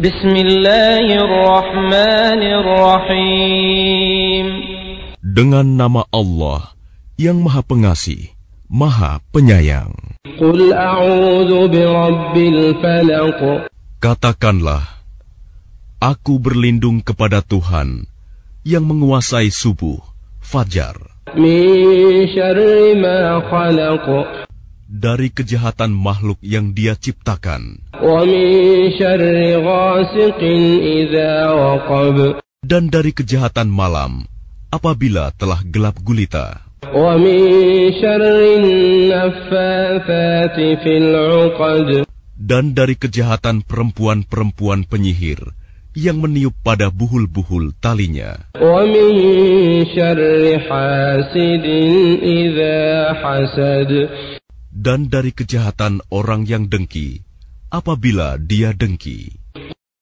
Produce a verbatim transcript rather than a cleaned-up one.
Bismillahirrahmanirrahim. Dengan nama Allah yang Maha Pengasih, Maha Penyayang. Qul a'udzu birabbil falaq. Katakanlah, aku berlindung kepada Tuhan yang menguasai subuh, fajar. Min syarri ma khalaq. Dari kejahatan makhluk yang Dia ciptakan. Wa min syarri ghasiqin idza waqab. Dan dari kejahatan malam apabila telah gelap gulita. Wa min syarri naffatsati fil 'uqad. Dan dari kejahatan perempuan-perempuan penyihir yang meniup pada buhul-buhul talinya. Wa min syarri hasidin idza hasad. Dan dari kejahatan orang yang dengki apabila dia dengki.